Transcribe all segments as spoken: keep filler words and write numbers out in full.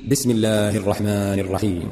بسم الله الرحمن الرحيم.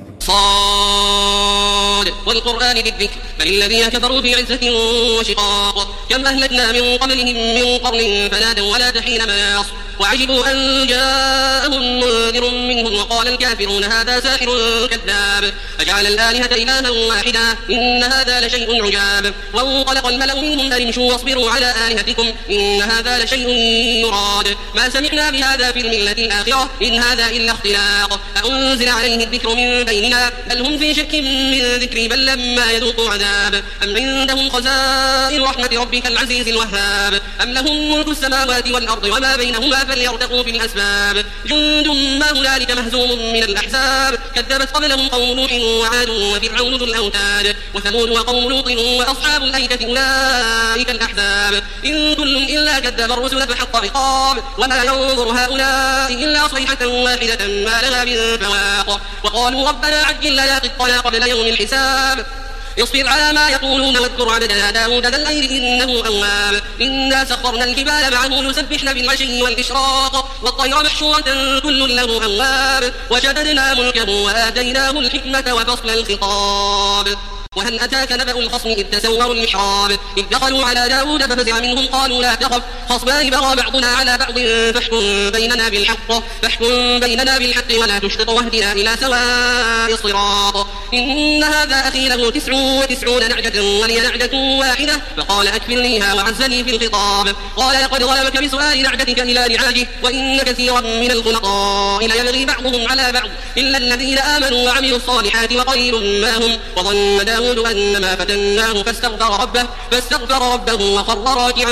صاد والقرآن ذي الذكر بل الذين كفروا في عزة وشقاق كم أهلكنا من قبلهم من قرن فنادوا ولا تحين مناص وعجبوا أن جاءهم منذر منهم وقال الكافرون هذا ساحر كذاب فجعل الآلهة إلها واحدا إن هذا لشيء عجاب وانطلق الملأ منهم أن امشوا واصبروا على آلهتكم إن هذا لشيء يراد ما سمعنا بهذا في الملة الآخرة إن هذا إلا اختلاق أأنزل عليه الذكر من بيننا بل هم في شك من ذكري بل لما يذوقوا عذاب أم عندهم خزائن رحمة ربك العزيز الوهاب أم لهم ملك السماوات والأرض وما بينهما فليرتقوا في الأسباب جند ما هنالك مهزوم من الأحزاب كذبت قبلهم قوم نوح وعاد وفرعون ذو الأوتاد وثمود وقوم لوط وأصحاب الأيكة أولئك الأحزاب إن كل إلا كذب الرسل فحق عقاب وما ينظر هؤلاء إلا صيحة واحدة ما لها من فواق وقالوا ربنا عجل لنا قطنا قبل يوم الحساب اصبر على ما يقولون واذكر عبدنا داود ذا الأيد إنه أواب إنا سخرنا الجبال معه يسبحن بالعشي والإشراق والطير محشورة كل له أواب وشددنا ملكه وآتيناه الحكمة وفصل الخطاب وهل أتاك نبأ الخصم إذ تسوروا المحراب إذ دخلوا على داود ففزع منهم قالوا لا تخف خصمان بغى بعضنا على بعض فاحكم بيننا بالحق فاحكم بيننا بالحق ولا تشطط واهدنا إلى سواء الصراط إن هذا أخي له تسع وتسعون نعجة ولي نعجة واحدة فقال أكفلنيها وعزني في الخطاب قال لقد ظلمك بسؤال نعجتك إلى نعاجه وإن كثيرا من الخلطاء ليبغي بعضهم على بعض إلا الذين آمنوا وعملوا الصالحات وقليل ما هم وظن داود أنما فتناه فاستغفر ربه فاستغفر ربه وخر راكعا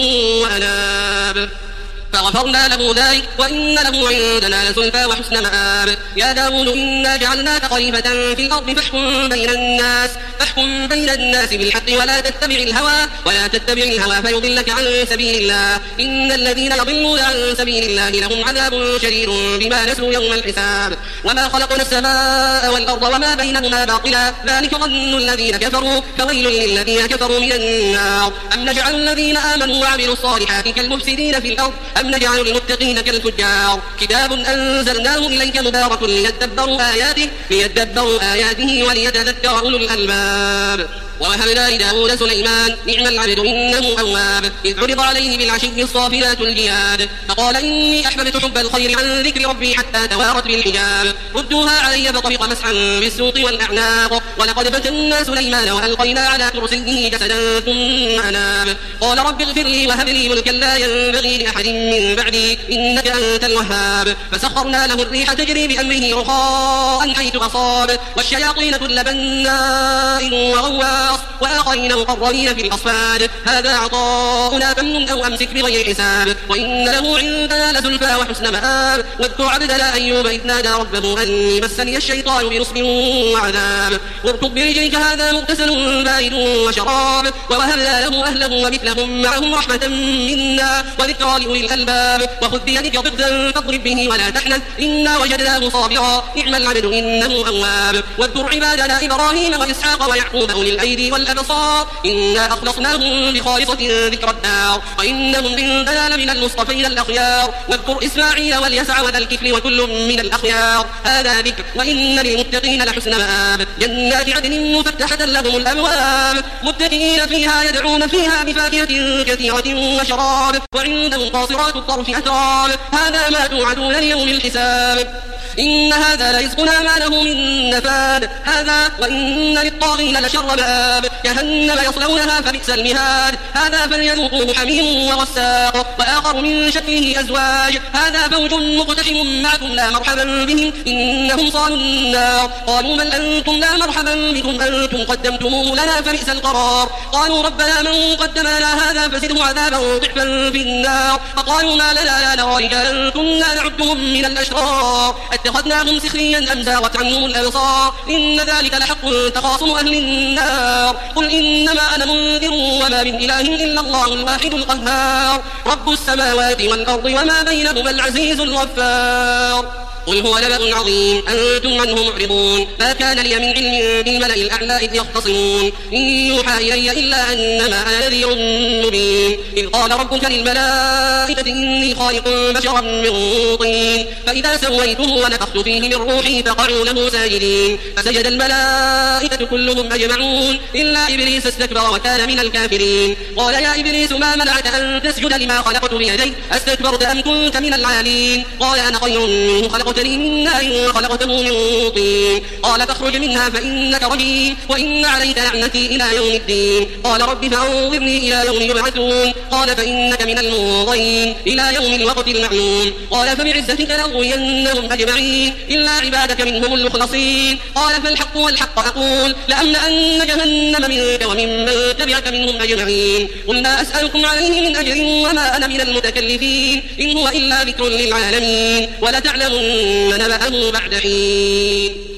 وأناب فغفرنا له ذلك وإن له عندنا لزلفى وحسن مآب يا داود إنا جعلناك خليفة في الأرض فاحكم بين الناس فاحكم بين الناس بالحق ولا تتبع الهوى ولا تتبع الهوى فيضلك عن سبيل الله إن الذين يضلون عن سبيل الله لهم عذاب شديد بما نسوا يوم الحساب وما خلقنا السماء والأرض وما بينهما باطلا ذلك ظن الذين كفروا فويل للذين كفروا من النار أم نجعل الذين آمنوا وعملوا الصالحات كالمفسدين في الأرض أم نجعل المتقين كالفجار كتاب أنزلناه إليك مبارك ليدبروا آياته ليدبروا آياته وليتذكر أولو الألباب ووهبنا لداود سليمان نعم العبد إنه أواب إذ عرض عليه بالعشي الصافنات الجياد فقال إني أحببت حب الخير عن ذكر ربي حتى توارت بالحجاب ردوها علي فطفق مسحا بالسوق والأعناق ولقد فتنا سليمان وألقينا على كرسيه جسدا ثم أناب قال رب اغفر لي وهب لي ملكا لا ينبغي لأحد من بعدي إنك أنت الوهاب فسخرنا له الريح تجري بأمره رخاء حيث أصاب والشياطين كل بناء وغواص وآخرين مقرنين في الأصفاد هذا عطاؤنا فمن أو أمسك بغير حساب وإن له عندنا لزلفى وحسن مآب واذكر عبدنا أيوب إذ نادى ربه أني مسني الشيطان بنصب وعذاب واركض برجلك هذا مغتسل بارد وشراب ووهبنا له أهله ومثلهم معهم رحمة منا وذكرى لأولي الألباب وخذ بيدك ضغثا فاضرب به ولا تحنث إنا وجدناه صابرا نعم العبد إنه أواب واذكر عبادنا إبراهيم وإسحاق ويعقوب أولي الأيدي والأبصار إنا أخلصناهم بخالصة ذكر الدار وإنهم عندنا لمن المصطفين الأخيار واذكر إسماعيل واليسع وذا الكفل وكل من الأخيار هذا ذكر وإن للمتقين لحسن مآب جنات عدن مفتحة لهم الأبواب متكئين فيها يدعون فيها بفاكهة كثيرة وشراب وعندهم قاصرات الطرف أتراب هذا ما توعدون ليوم الحساب إن هذا لرزقنا ما له من نفاد هذا وإن للطاغين لشر مآب جهنم يصلونها فبئس المهاد هذا فليذوقوه حميم وغساق وآخر من شكله أزواج هذا فوج مقتحم معكم لا مرحبا بهم إنهم صالوا النار قالوا من أنتم لا مرحبا بكم أنتم قدمتموه لنا فبئس القرار قالوا ربنا من قدم لنا هذا فزده عذابا ضعفا في النار فقالوا ما لنا لا نرى رجالا كنا نعدهم من الأشرار اتخذناهم سخريا أم زاغت عنهم الأبصار إن ذلك لحق تخاصم أهل النار قل إنما أنا منذر وما من إله إلا الله الواحد القهار رب السماوات والأرض وما بينهما العزيز الغفار قل هو نبأ عظيم أنتم عنه معرضون ما كان لي من علم بالملأ الأعلى إذ يختصمون إن يوحى إلي إلا أنما أنا نذير مبين إذ قال ربك للملائكة إني خالق بشرا من طين فإذا سويته ونفخت فيه من روحي فقعوا له ساجدين فسجد الملائكة كلهم أجمعون إلا إبليس استكبر وكان من الكافرين قال يا إبليس ما منعك أن تسجد لما خلقت بيدي أستكبرت أم كنت من العالين قال أنا خير منه خلقتني من نار وخلقته من طين قال فاخرج منها فإنك رجيم وإن عليك لعنتي إلى يوم الدين قال رب فأنظرني إلى يوم يبعثون قال فإنك من المنظرين إلى يوم الوقت المعلوم قال فبعزتك لأغوينهم أجمعين إلا عبادك منهم المخلصين قال فالحق والحق أقول لأملأن جهنم منك وممن تبعك منهم أجمعين قل ما أسألكم عليه من أجر وما أنا من المتكلفين إن هو إلا ذكر للعالمين ولتعلمن نبأه بعد حين.